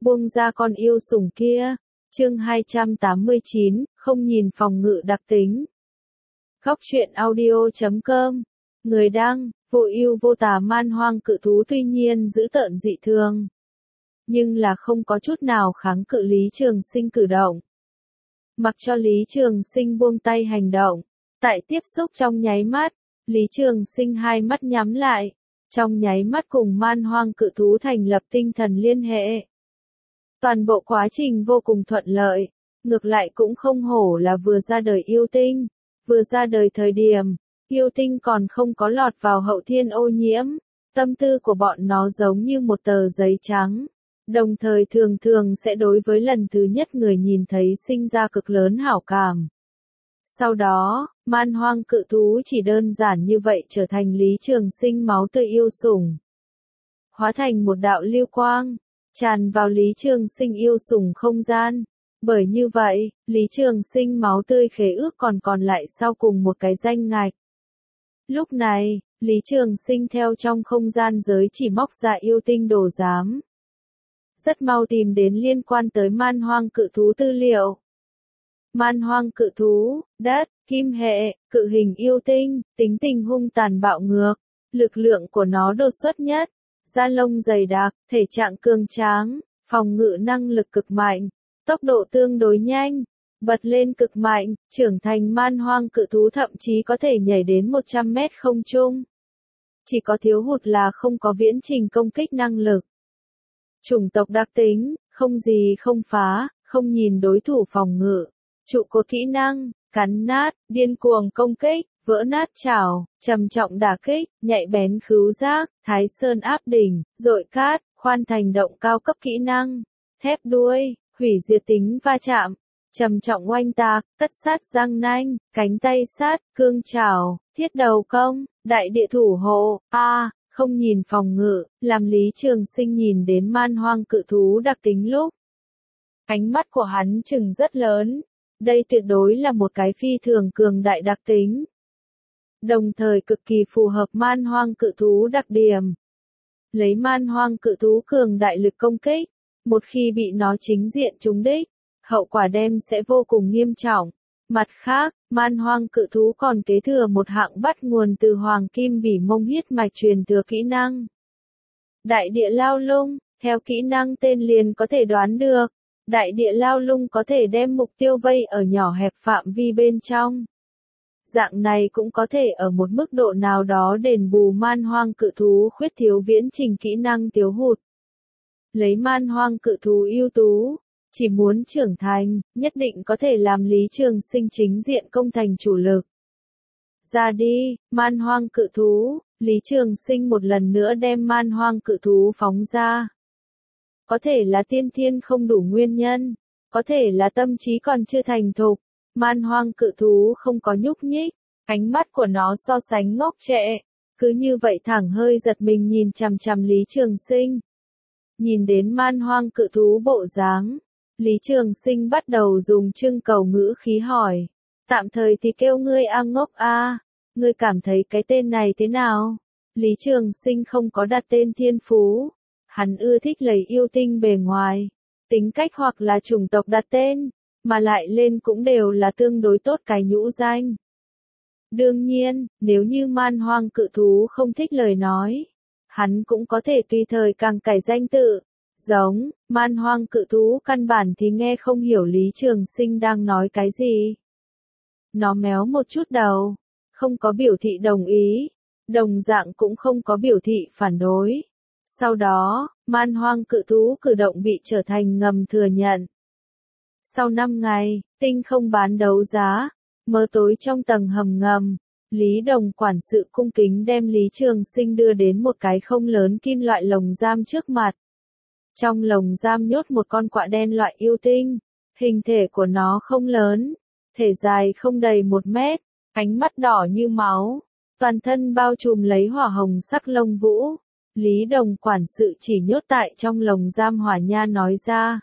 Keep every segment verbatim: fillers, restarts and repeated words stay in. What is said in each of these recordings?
buông ra con yêu sủng kia. Chương hai trăm tám mươi chín, không nhìn phòng ngự đặc tính. Góc truyện audio chấm com. Người đăng, vô ưu vô tà man hoang cự thú tuy nhiên dữ tợn dị thường, nhưng là không có chút nào kháng cự Lý Trường Sinh cử động. Mặc cho Lý Trường Sinh buông tay hành động, tại tiếp xúc trong nháy mắt, Lý Trường Sinh hai mắt nhắm lại, trong nháy mắt cùng man hoang cự thú thành lập tinh thần liên hệ. Toàn bộ quá trình vô cùng thuận lợi, ngược lại cũng không hổ là vừa ra đời yêu tinh. Vừa ra đời thời điểm, yêu tinh còn không có lọt vào hậu thiên ô nhiễm, tâm tư của bọn nó giống như một tờ giấy trắng, đồng thời thường thường sẽ đối với lần thứ nhất người nhìn thấy sinh ra cực lớn hảo cảm. Sau đó, man hoang cự thú chỉ đơn giản như vậy trở thành Lý Trường Sinh máu tươi yêu sủng. Hóa thành một đạo lưu quang, tràn vào Lý Trường Sinh yêu sủng không gian. Bởi như vậy, Lý Trường Sinh máu tươi khế ước còn còn lại sau cùng một cái danh ngạch. Lúc này, Lý Trường Sinh theo trong không gian giới chỉ móc ra yêu tinh đồ giám. Rất mau tìm đến liên quan tới man hoang cự thú tư liệu. Man hoang cự thú, đất, kim hệ, cự hình yêu tinh, tính tình hung tàn bạo ngược, lực lượng của nó đột xuất nhất, da lông dày đặc, thể trạng cường tráng, phòng ngự năng lực cực mạnh, tốc độ tương đối nhanh, bật lên cực mạnh, trưởng thành man hoang cự thú thậm chí có thể nhảy đến một trăm mét không trung. Chỉ có thiếu hụt là không có viễn trình công kích năng lực. Chủng tộc đặc tính, không gì không phá, không nhìn đối thủ phòng ngự. Trụ cột kỹ năng, cắn nát, điên cuồng công kích, vỡ nát chảo, trầm trọng đả kích, nhạy bén khứu giác, thái sơn áp đỉnh, dội cát, khoan thành động cao cấp kỹ năng, thép đuôi, hủy diệt tính va chạm, trầm trọng oanh tạc, tất sát răng nanh, cánh tay sát, cương chảo, thiết đầu công, đại địa thủ hộ, a à, không nhìn phòng ngự, làm Lý Trường Sinh nhìn đến man hoang cự thú đặc tính lúc. Ánh mắt của hắn chừng rất lớn, đây tuyệt đối là một cái phi thường cường đại đặc tính. Đồng thời cực kỳ phù hợp man hoang cự thú đặc điểm. Lấy man hoang cự thú cường đại lực công kích, một khi bị nó chính diện trúng đích, hậu quả đem sẽ vô cùng nghiêm trọng. Mặt khác, man hoang cự thú còn kế thừa một hạng bắt nguồn từ hoàng kim bỉ mông huyết mạch truyền thừa kỹ năng. Đại địa lao lung, theo kỹ năng tên liền có thể đoán được, đại địa lao lung có thể đem mục tiêu vây ở nhỏ hẹp phạm vi bên trong. Dạng này cũng có thể ở một mức độ nào đó đền bù man hoang cự thú khuyết thiếu viễn trình kỹ năng thiếu hụt. Lấy man hoang cự thú ưu tú, chỉ muốn trưởng thành, nhất định có thể làm Lý Trường Sinh chính diện công thành chủ lực. Ra đi, man hoang cự thú, Lý Trường Sinh một lần nữa đem man hoang cự thú phóng ra. Có thể là tiên thiên không đủ nguyên nhân, có thể là tâm trí còn chưa thành thục, man hoang cự thú không có nhúc nhích, ánh mắt của nó so sánh ngốc trệ, cứ như vậy thẳng hơi giật mình nhìn chằm chằm Lý Trường Sinh. Nhìn đến man hoang cự thú bộ dáng, Lý Trường Sinh bắt đầu dùng trưng cầu ngữ khí hỏi, tạm thời thì kêu ngươi A ngốc a, ngươi cảm thấy cái tên này thế nào? Lý Trường Sinh không có đặt tên thiên phú, hắn ưa thích lấy yêu tinh bề ngoài, tính cách hoặc là chủng tộc đặt tên, mà lại lên cũng đều là tương đối tốt cái nhũ danh. Đương nhiên, nếu như man hoang cự thú không thích lời nói, hắn cũng có thể tùy thời càng cải danh tự. Giống, man hoang cự thú căn bản thì nghe không hiểu Lý Trường Sinh đang nói cái gì. Nó méo một chút đầu, không có biểu thị đồng ý, đồng dạng cũng không có biểu thị phản đối. Sau đó, man hoang cự thú cử động bị trở thành ngầm thừa nhận. Sau năm ngày, tinh không bán đấu giá, mờ tối trong tầng hầm ngầm, Lý Đồng quản sự cung kính đem Lý Trường Sinh đưa đến một cái không lớn kim loại lồng giam trước mặt. Trong lồng giam nhốt một con quạ đen loại yêu tinh, hình thể của nó không lớn, thể dài không đầy một mét, ánh mắt đỏ như máu, toàn thân bao trùm lấy hỏa hồng sắc lông vũ. Lý Đồng quản sự chỉ nhốt tại trong lồng giam hỏa nha nói ra.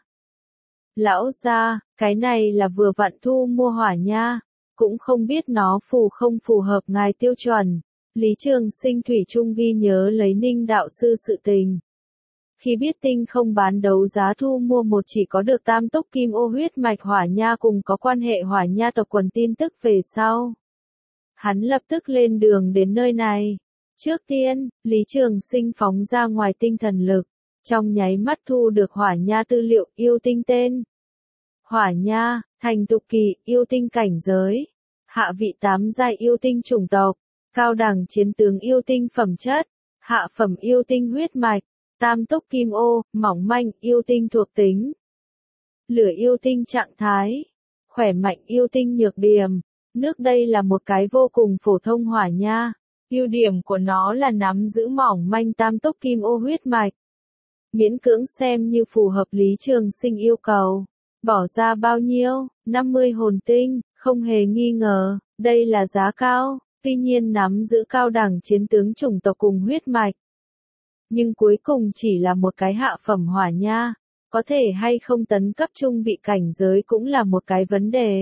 Lão gia, cái này là vừa vặn thu mua hỏa nha, cũng không biết nó phù không phù hợp ngài tiêu chuẩn. Lý Trường Sinh thủy chung ghi nhớ lấy Ninh đạo sư sự tình. Khi biết tinh không bán đấu giá thu mua một chỉ có được tam túc kim ô huyết mạch hỏa nha cùng có quan hệ hỏa nha tộc quần tin tức về sau. Hắn lập tức lên đường đến nơi này. Trước tiên, Lý Trường Sinh phóng ra ngoài tinh thần lực, trong nháy mắt thu được hỏa nha tư liệu yêu tinh tên. Hỏa nha, thành tục kỳ, yêu tinh cảnh giới. Hạ vị tám giai yêu tinh chủng tộc, cao đẳng chiến tướng yêu tinh phẩm chất, hạ phẩm yêu tinh huyết mạch, tam túc kim ô, mỏng manh yêu tinh thuộc tính. Lửa yêu tinh trạng thái, khỏe mạnh yêu tinh nhược điểm. Nước đây là một cái vô cùng phổ thông hỏa nha. Ưu điểm của nó là nắm giữ mỏng manh tam túc kim ô huyết mạch. Miễn cưỡng xem như phù hợp Lý Trường Sinh yêu cầu. Bỏ ra bao nhiêu? năm mươi hồn tinh, không hề nghi ngờ, đây là giá cao, tuy nhiên nắm giữ cao đẳng chiến tướng chủng tộc cùng huyết mạch. Nhưng cuối cùng chỉ là một cái hạ phẩm hỏa nha, có thể hay không tấn cấp trung vị cảnh giới cũng là một cái vấn đề.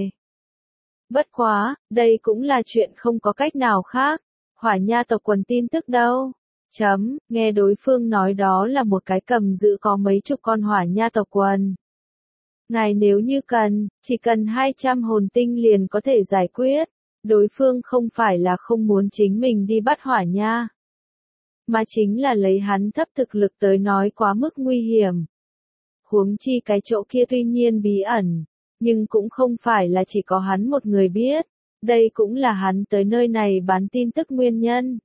Bất quá, đây cũng là chuyện không có cách nào khác. Hỏa nha tộc quần tin tức đâu? Chấm, nghe đối phương nói đó là một cái cầm giữ có mấy chục con hỏa nha tộc quần. Ngài nếu như cần, chỉ cần hai trăm hồn tinh liền có thể giải quyết. Đối phương không phải là không muốn chính mình đi bắt hỏa nha, mà chính là lấy hắn thấp thực lực tới nói quá mức nguy hiểm. Huống chi cái chỗ kia tuy nhiên bí ẩn, nhưng cũng không phải là chỉ có hắn một người biết. Đây cũng là hắn tới nơi này bán tin tức nguyên nhân.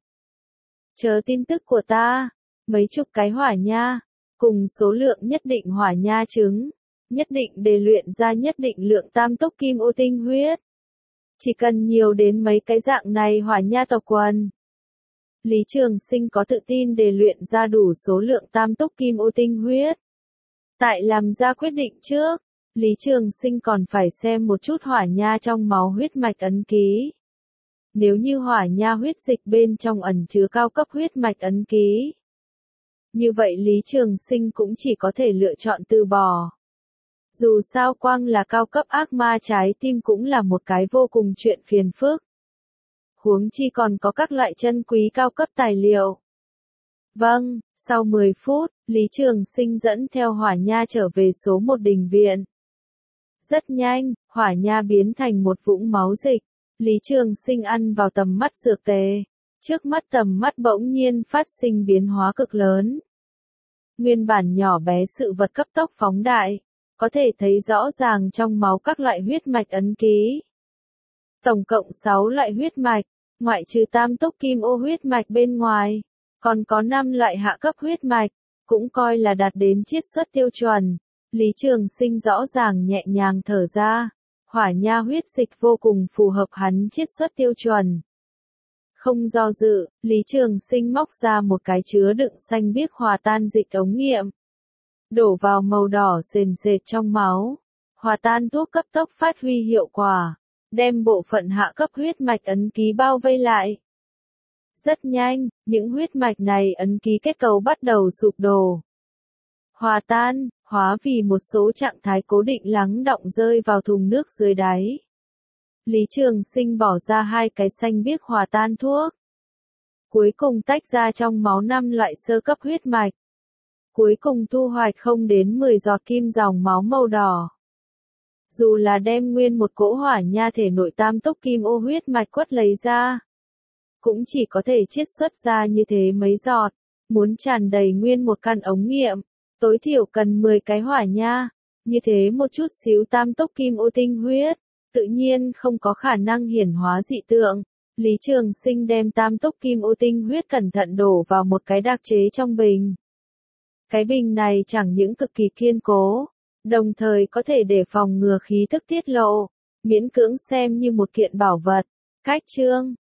Chờ tin tức của ta, mấy chục cái hỏa nha, cùng số lượng nhất định hỏa nha trứng, nhất định để luyện ra nhất định lượng tam túc kim ô tinh huyết. Chỉ cần nhiều đến mấy cái dạng này hỏa nha tộc quần. Lý Trường Sinh có tự tin để luyện ra đủ số lượng tam túc kim ô tinh huyết. Tại làm ra quyết định trước, Lý Trường Sinh còn phải xem một chút hỏa nha trong máu huyết mạch ấn ký. Nếu như hỏa nha huyết dịch bên trong ẩn chứa cao cấp huyết mạch ấn ký, như vậy Lý Trường Sinh cũng chỉ có thể lựa chọn từ bỏ. Dù sao quang là cao cấp ác ma trái tim cũng là một cái vô cùng chuyện phiền phức. Huống chi còn có các loại chân quý cao cấp tài liệu. Vâng, sau mười phút, Lý Trường Sinh dẫn theo hỏa nha trở về số một đình viện. Rất nhanh, hỏa nha biến thành một vũng máu dịch. Lý Trường Sinh ăn vào tầm mắt dược tề. Trước mắt tầm mắt bỗng nhiên phát sinh biến hóa cực lớn. Nguyên bản nhỏ bé sự vật cấp tốc phóng đại, có thể thấy rõ ràng trong máu các loại huyết mạch ấn ký. Tổng cộng sáu loại huyết mạch, ngoại trừ tam túc kim ô huyết mạch bên ngoài, còn có năm loại hạ cấp huyết mạch, cũng coi là đạt đến chiết xuất tiêu chuẩn. Lý Trường Sinh rõ ràng nhẹ nhàng thở ra, hỏa nha huyết dịch vô cùng phù hợp hắn chiết xuất tiêu chuẩn. Không do dự, Lý Trường Sinh móc ra một cái chứa đựng xanh biếc hòa tan dịch ống nghiệm. Đổ vào màu đỏ sền sệt trong máu. Hòa tan thuốc cấp tốc phát huy hiệu quả, đem bộ phận hạ cấp huyết mạch ấn ký bao vây lại. Rất nhanh, những huyết mạch này ấn ký kết cấu bắt đầu sụp đổ. Hòa tan, hóa vì một số trạng thái cố định lắng đọng rơi vào thùng nước dưới đáy. Lý Trường Sinh bỏ ra hai cái xanh biếc hòa tan thuốc. Cuối cùng tách ra trong máu năm loại sơ cấp huyết mạch. Cuối cùng thu hoạch không đến mười giọt kim dòng máu màu đỏ. Dù là đem nguyên một cỗ hỏa nha thể nội tam túc kim ô huyết mạch quất lấy ra, cũng chỉ có thể chiết xuất ra như thế mấy giọt. Muốn tràn đầy nguyên một căn ống nghiệm, tối thiểu cần mười cái hỏa nha. Như thế một chút xíu tam túc kim ô tinh huyết, tự nhiên không có khả năng hiển hóa dị tượng. Lý Trường Sinh đem tam túc kim ô tinh huyết cẩn thận đổ vào một cái đặc chế trong bình. Cái bình này chẳng những cực kỳ kiên cố, đồng thời có thể để phòng ngừa khí tức tiết lộ, miễn cưỡng xem như một kiện bảo vật. Cách chương,